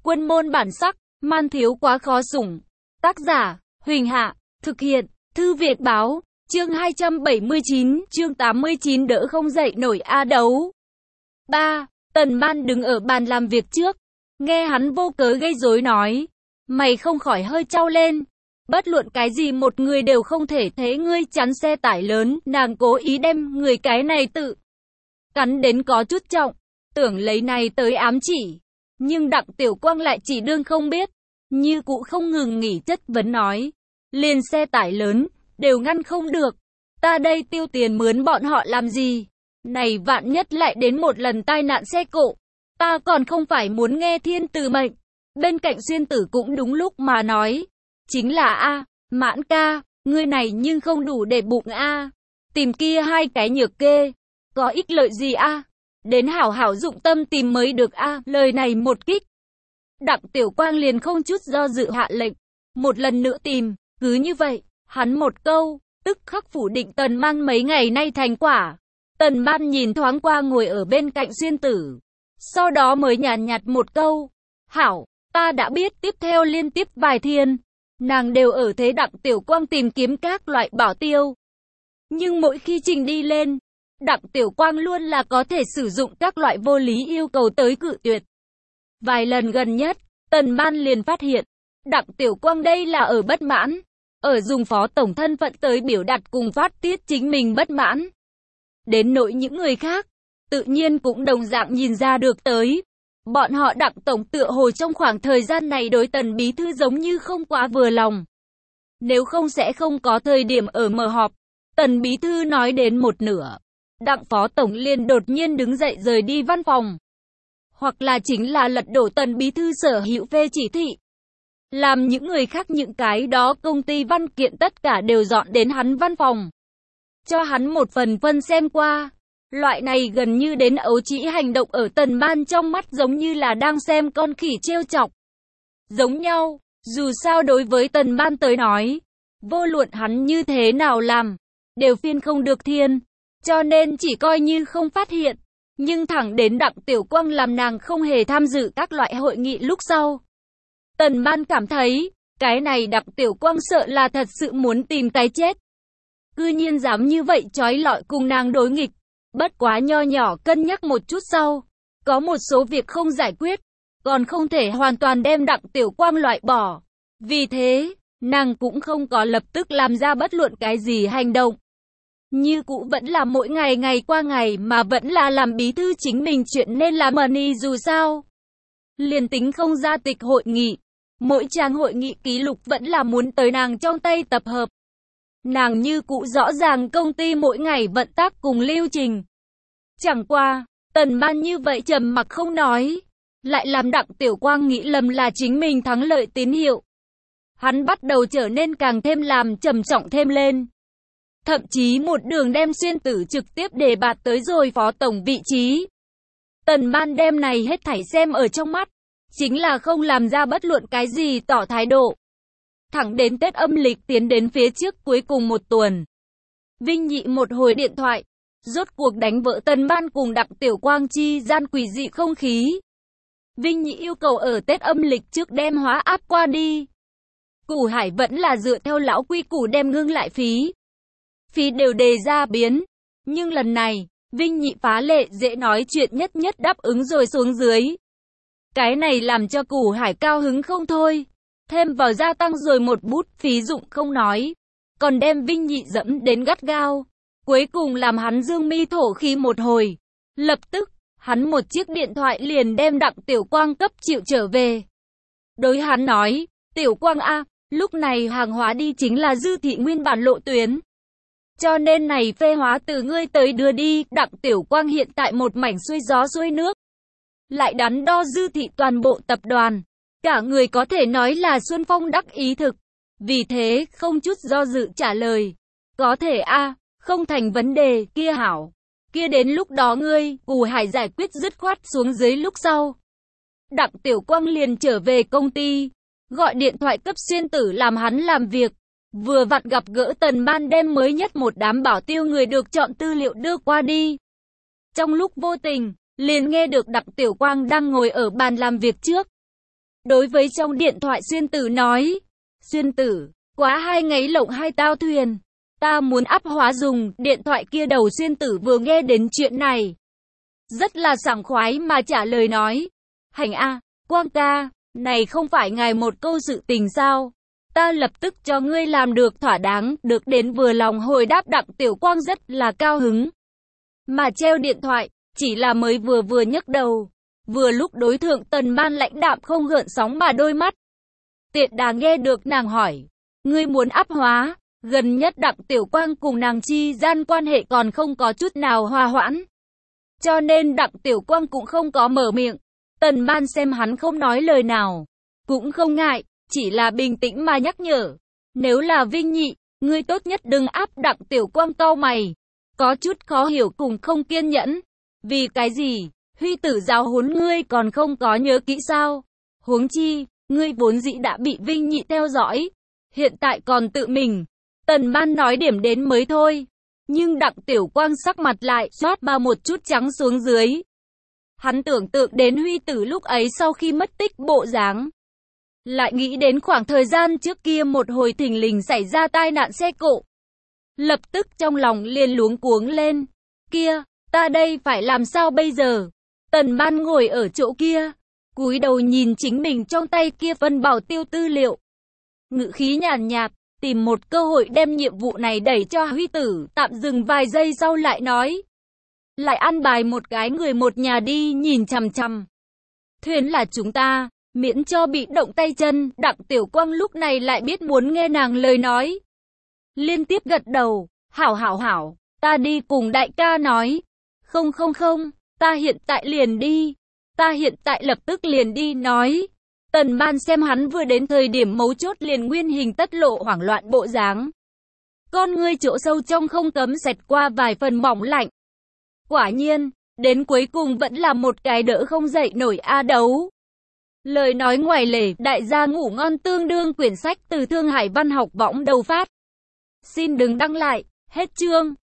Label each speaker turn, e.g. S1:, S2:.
S1: Quân môn bản sắc, man thiếu quá khó sủng. Tác giả, Huỳnh Hạ, thực hiện, Thư Việt Báo, chương 279, chương 89 đỡ không dậy nổi a đấu. 3. Tần Ban đứng ở bàn làm việc trước, nghe hắn vô cớ gây rối nói. Mày không khỏi hơi chau lên. Bất luận cái gì một người đều không thể thế ngươi chắn xe tải lớn, nàng cố ý đem người cái này tự cắn đến có chút trọng, tưởng lấy này tới ám chỉ. Nhưng Đặng Tiểu Quang lại chỉ đương không biết, như cụ không ngừng nghỉ chất vấn nói. Liền xe tải lớn, đều ngăn không được. Ta đây tiêu tiền mướn bọn họ làm gì? Này vạn nhất lại đến một lần tai nạn xe cộ. Ta còn không phải muốn nghe thiên từ mệnh. Bên cạnh Xuyên Tử cũng đúng lúc mà nói. Chính là Mãn ca, ngươi này nhưng không đủ để bụng tìm kia hai cái nhược kê. Có ích lợi gì Đến hảo hảo dụng tâm tìm mới được lời này một kích. Đặng Tiểu Quang liền không chút do dự hạ lệnh. Một lần nữa tìm, cứ như vậy, hắn một câu, tức khắc phủ định Tần Ban mấy ngày nay thành quả. Tần Ban nhìn thoáng qua ngồi ở bên cạnh Xuyên Tử. Sau đó mới nhàn nhạt một câu. Hảo, ta đã biết. Tiếp theo liên tiếp vài thiên, nàng đều ở thế Đặng Tiểu Quang tìm kiếm các loại bảo tiêu. Nhưng mỗi khi trình đi lên, Đặng Tiểu Quang luôn là có thể sử dụng các loại vô lý yêu cầu tới cự tuyệt. Vài lần gần nhất, Tần Ban liền phát hiện, Đặng Tiểu Quang đây là ở bất mãn, ở dùng phó tổng thân phận tới biểu đạt cùng phát tiết chính mình bất mãn. Đến nỗi những người khác, tự nhiên cũng đồng dạng nhìn ra được tới. Bọn họ Đặng tổng tựa hồ trong khoảng thời gian này đối Tần bí thư giống như không quá vừa lòng. Nếu không sẽ không có thời điểm ở mở họp. Tần bí thư nói đến một nửa, Đặng phó tổng liền đột nhiên đứng dậy rời đi văn phòng. Hoặc là chính là lật đổ Tần bí thư sở hữu phê chỉ thị. Làm những người khác những cái đó công ty văn kiện tất cả đều dọn đến hắn văn phòng. Cho hắn một phần phân xem qua. Loại này gần như đến ấu trĩ hành động ở Tần Ban trong mắt giống như là đang xem con khỉ trêu chọc. Giống nhau, dù sao đối với Tần Ban tới nói, vô luận hắn như thế nào làm, đều phiên không được thiên. Cho nên chỉ coi như không phát hiện. Nhưng thẳng đến Đặng Tiểu Quang làm nàng không hề tham dự các loại hội nghị lúc sau. Tần Ban cảm thấy, cái này Đặng Tiểu Quang sợ là thật sự muốn tìm cái chết. Cư nhiên dám như vậy chói lọi cùng nàng đối nghịch. Bất quá nho nhỏ cân nhắc một chút sau. Có một số việc không giải quyết, còn không thể hoàn toàn đem Đặng Tiểu Quang loại bỏ. Vì thế, nàng cũng không có lập tức làm ra bất luận cái gì hành động. Như cũ vẫn là mỗi ngày ngày qua ngày mà vẫn là làm bí thư chính mình chuyện nên làm money dù sao. Liền tính không ra tịch hội nghị, mỗi trang hội nghị ký lục vẫn là muốn tới nàng trong tay tập hợp. Nàng như cũ rõ ràng công ty mỗi ngày vận tác cùng lưu trình. Chẳng qua, Tần Ban như vậy trầm mặc không nói, lại làm Đặng Tiểu Quang nghĩ lầm là chính mình thắng lợi tín hiệu. Hắn bắt đầu trở nên càng thêm làm trầm trọng thêm lên. Thậm chí một đường đem Xuyên Tử trực tiếp đề bạt tới rồi phó tổng vị trí. Tần Ban đem này hết thảy xem ở trong mắt, chính là không làm ra bất luận cái gì tỏ thái độ. Thẳng đến Tết âm lịch tiến đến phía trước cuối cùng một tuần. Vinh Nhị một hồi điện thoại, rốt cuộc đánh vỡ Tần Ban cùng Đặng Tiểu Quang chi gian quỷ dị không khí. Vinh Nhị yêu cầu ở Tết âm lịch trước đem hóa áp qua đi. Củ Hải vẫn là dựa theo lão quy củ đem ngưng lại phí. Phí đều đề ra biến. Nhưng lần này, Vinh Nhị phá lệ dễ nói chuyện nhất đáp ứng rồi xuống dưới. Cái này làm cho Củ Hải cao hứng không thôi. Thêm vào gia tăng rồi một bút phí dụng không nói. Còn đem Vinh Nhị dẫm đến gắt gao. Cuối cùng làm hắn dương mi thổ khí một hồi. Lập tức, hắn một chiếc điện thoại liền đem Đặng Tiểu Quang cấp chịu trở về. Đối hắn nói, Tiểu Quang lúc này hàng hóa đi chính là Dư thị nguyên bản lộ tuyến. Cho nên này phê hóa từ ngươi tới đưa đi. Đặng Tiểu Quang hiện tại một mảnh xuôi gió xuôi nước. Lại đắn đo Dư thị toàn bộ tập đoàn. Cả người có thể nói là Xuân Phong đắc ý thực. Vì thế, không chút do dự trả lời. Có thể không thành vấn đề, kia hảo. Kia đến lúc đó ngươi, Củ Hải giải quyết dứt khoát xuống dưới lúc sau. Đặng Tiểu Quang liền trở về công ty. Gọi điện thoại cấp Xuyên Tử làm hắn làm việc. Vừa vặn gặp gỡ Tần Ban đem mới nhất một đám bảo tiêu người được chọn tư liệu đưa qua đi. Trong lúc vô tình, liền nghe được Đặng Tiểu Quang đang ngồi ở bàn làm việc trước. Đối với trong điện thoại Xuyên Tử nói. Xuyên Tử, quá 2 ngày lộng 2 tao thuyền. Ta muốn áp hóa dùng, điện thoại kia đầu Xuyên Tử vừa nghe đến chuyện này. Rất là sảng khoái mà trả lời nói. Hành a, Quang ca, này không phải ngài một câu sự tình sao? Ta lập tức cho ngươi làm được thỏa đáng, được đến vừa lòng hồi đáp. Đặng Tiểu Quang rất là cao hứng. Mà treo điện thoại, chỉ là mới vừa nhấc đầu. Vừa lúc đối thượng Tần Ban lãnh đạm không gợn sóng mà đôi mắt. Tiện đà nghe được nàng hỏi. Ngươi muốn áp hóa, gần nhất Đặng Tiểu Quang cùng nàng chi gian quan hệ còn không có chút nào hòa hoãn. Cho nên Đặng Tiểu Quang cũng không có mở miệng. Tần Ban xem hắn không nói lời nào. Cũng không ngại, chỉ là bình tĩnh mà nhắc nhở. Nếu là Vinh Nhị, ngươi tốt nhất đừng áp. Đặng Tiểu Quang cau mày. Có chút khó hiểu cùng không kiên nhẫn. Vì cái gì? Huy tử giáo huấn ngươi còn không có nhớ kỹ sao? Huống chi, ngươi vốn dĩ đã bị Vinh Nhị theo dõi. Hiện tại còn tự mình. Tần Ban nói điểm đến mới thôi. Nhưng Đặng Tiểu Quang sắc mặt lại xoát ba một chút trắng xuống dưới. Hắn tưởng tượng đến Huy tử lúc ấy sau khi mất tích bộ dáng. Lại nghĩ đến khoảng thời gian trước kia một hồi thình lình xảy ra tai nạn xe cộ. Lập tức trong lòng liền luống cuống lên. Kia, ta đây phải làm sao bây giờ? Tần Ban ngồi ở chỗ kia, cúi đầu nhìn chính mình trong tay kia phân bảo tiêu tư liệu. Ngữ khí nhàn nhạt, tìm một cơ hội đem nhiệm vụ này đẩy cho Huy tử, tạm dừng vài giây sau lại nói. Lại ăn bài một cái người một nhà đi nhìn chằm chằm. Thuyền là chúng ta, miễn cho bị động tay chân. Đặng Tiểu Quang lúc này lại biết muốn nghe nàng lời nói. Liên tiếp gật đầu, hảo, ta đi cùng đại ca nói. Không, ta hiện tại liền đi. Ta hiện tại lập tức liền đi nói. Tần Ban xem hắn vừa đến thời điểm mấu chốt liền nguyên hình tất lộ hoảng loạn bộ dáng. Con ngươi chỗ sâu trong không cấm xẹt qua vài phần mỏng lạnh. Quả nhiên, đến cuối cùng vẫn là một cái đỡ không dậy nổi a đấu. Lời nói ngoài lề, đại gia ngủ ngon. Tương đương quyển sách từ Thương Hải Văn Học Võng đầu phát. Xin đừng đăng lại, hết chương.